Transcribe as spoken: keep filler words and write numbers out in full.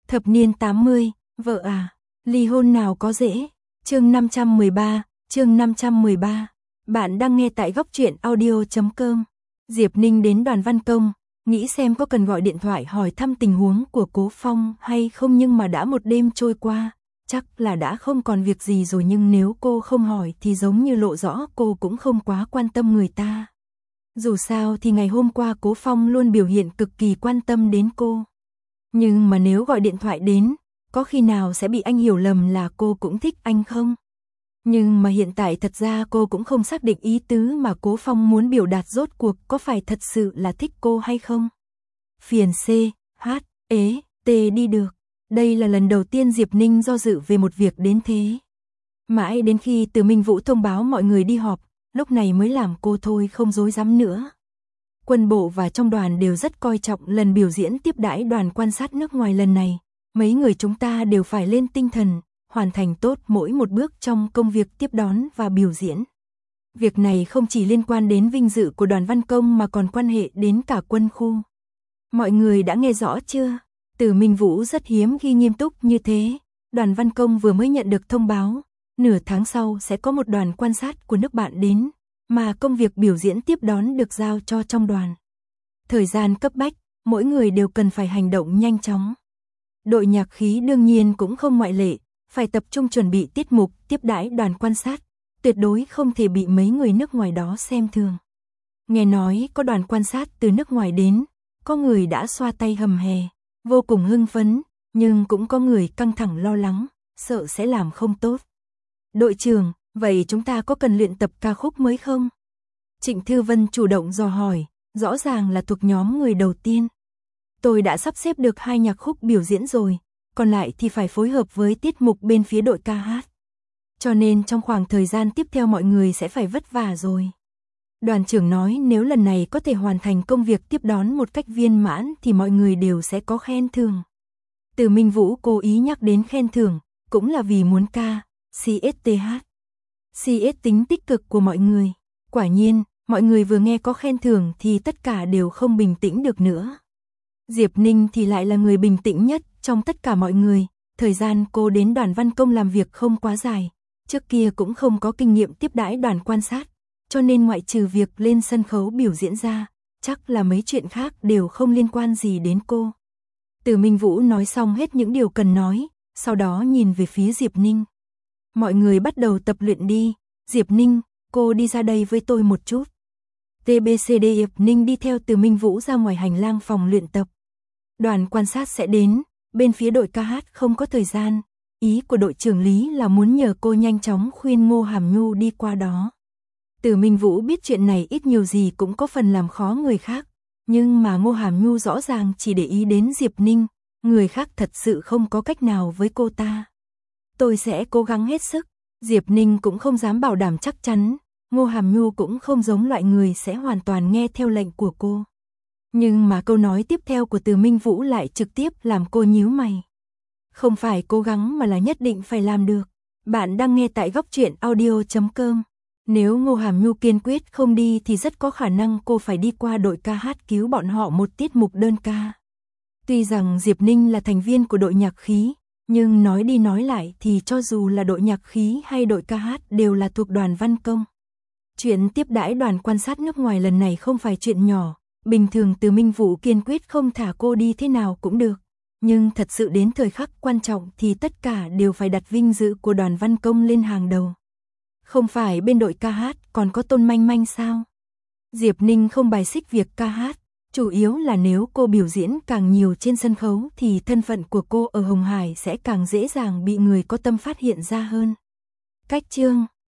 Thập niên tám mươi, vợ à, ly hôn nào có dễ. Chương năm trăm mười ba, chương năm trăm mười ba. Bạn đang nghe tại góc truyện audio chấm com. Diệp Ninh đến Đoàn Văn Công, nghĩ xem có cần gọi điện thoại hỏi thăm tình huống của Cố Phong hay không, nhưng mà đã một đêm trôi qua, chắc là đã không còn việc gì rồi, nhưng nếu cô không hỏi thì giống như lộ rõ cô cũng không quá quan tâm người ta. Dù sao thì ngày hôm qua Cố Phong luôn biểu hiện cực kỳ quan tâm đến cô. Nhưng mà nếu gọi điện thoại đến, có khi nào sẽ bị anh hiểu lầm là cô cũng thích anh không? Nhưng mà hiện tại thật ra cô cũng không xác định ý tứ mà Cố Phong muốn biểu đạt rốt cuộc có phải thật sự là thích cô hay không. Phiền C, H, ế, T đi được. Đây là lần đầu tiên Diệp Ninh do dự về một việc đến thế. Mãi đến khi Từ Minh Vũ thông báo mọi người đi họp, lúc này mới làm cô thôi không dối dám nữa. Quân bộ và trong đoàn đều rất coi trọng lần biểu diễn tiếp đãi đoàn quan sát nước ngoài lần này. Mấy người chúng ta đều phải lên tinh thần, hoàn thành tốt mỗi một bước trong công việc tiếp đón và biểu diễn. Việc này không chỉ liên quan đến vinh dự của Đoàn Văn Công mà còn quan hệ đến cả quân khu. Mọi người đã nghe rõ chưa? Từ Minh Vũ rất hiếm khi nghiêm túc như thế. Đoàn Văn Công vừa mới nhận được thông báo, nửa tháng sau sẽ có một đoàn quan sát của nước bạn đến, mà công việc biểu diễn tiếp đón được giao cho trong đoàn. Thời gian cấp bách, mỗi người đều cần phải hành động nhanh chóng. Đội nhạc khí đương nhiên cũng không ngoại lệ, phải tập trung chuẩn bị tiết mục tiếp đãi đoàn quan sát, tuyệt đối không thể bị mấy người nước ngoài đó xem thường. Nghe nói có đoàn quan sát từ nước ngoài đến, có người đã xoa tay hầm hè, vô cùng hưng phấn, nhưng cũng có người căng thẳng lo lắng, sợ sẽ làm không tốt. Đội trưởng, vậy chúng ta có cần luyện tập ca khúc mới không? Trịnh Thư Vân chủ động dò hỏi, rõ ràng là thuộc nhóm người đầu tiên. Tôi đã sắp xếp được hai nhạc khúc biểu diễn rồi, còn lại thì phải phối hợp với tiết mục bên phía đội ca hát. Cho nên trong khoảng thời gian tiếp theo mọi người sẽ phải vất vả rồi. Đoàn trưởng nói nếu lần này có thể hoàn thành công việc tiếp đón một cách viên mãn thì mọi người đều sẽ có khen thưởng. Từ Minh Vũ cố ý nhắc đến khen thưởng, cũng là vì muốn ca, xê ét tê hát. xê ét tính tích cực của mọi người. Quả nhiên, mọi người vừa nghe có khen thưởng thì tất cả đều không bình tĩnh được nữa. Diệp Ninh thì lại là người bình tĩnh nhất trong tất cả mọi người. Thời gian cô đến Đoàn Văn Công làm việc không quá dài, trước kia cũng không có kinh nghiệm tiếp đãi đoàn quan sát, cho nên ngoại trừ việc lên sân khấu biểu diễn ra, chắc là mấy chuyện khác đều không liên quan gì đến cô. Từ Minh Vũ nói xong hết những điều cần nói, sau đó nhìn về phía Diệp Ninh. Mọi người bắt đầu tập luyện đi. Diệp Ninh, cô đi ra đây với tôi một chút. tê bê xê đê Diệp Ninh đi theo Từ Minh Vũ ra ngoài hành lang phòng luyện tập. Đoàn quan sát sẽ đến, bên phía đội ca hát không có thời gian. Ý của đội trưởng Lý là muốn nhờ cô nhanh chóng khuyên Ngô Hàm Nhu đi qua đó. Từ Minh Vũ biết chuyện này ít nhiều gì cũng có phần làm khó người khác, nhưng mà Ngô Hàm Nhu rõ ràng chỉ để ý đến Diệp Ninh, người khác thật sự không có cách nào với cô ta. Tôi sẽ cố gắng hết sức. Diệp Ninh cũng không dám bảo đảm chắc chắn, Ngô Hàm Nhu cũng không giống loại người sẽ hoàn toàn nghe theo lệnh của cô. Nhưng mà câu nói tiếp theo của Từ Minh Vũ lại trực tiếp làm cô nhíu mày. Không phải cố gắng mà là nhất định phải làm được. Bạn đang nghe tại góc truyện audio chấm com. Nếu Ngô Hàm Nhu kiên quyết không đi thì rất có khả năng cô phải đi qua đội ca hát cứu bọn họ một tiết mục đơn ca. Tuy rằng Diệp Ninh là thành viên của đội nhạc khí, nhưng nói đi nói lại thì cho dù là đội nhạc khí hay đội ca hát đều là thuộc Đoàn Văn Công. Chuyện tiếp đãi đoàn quan sát nước ngoài lần này không phải chuyện nhỏ, bình thường Từ Minh Vũ kiên quyết không thả cô đi thế nào cũng được. Nhưng thật sự đến thời khắc quan trọng thì tất cả đều phải đặt vinh dự của Đoàn Văn Công lên hàng đầu. Không phải bên đội ca hát còn có Tôn Manh Manh sao? Diệp Ninh không bài xích việc ca hát, chủ yếu là nếu cô biểu diễn càng nhiều trên sân khấu thì thân phận của cô ở Hồng Hải sẽ càng dễ dàng bị người có tâm phát hiện ra hơn. Cách chương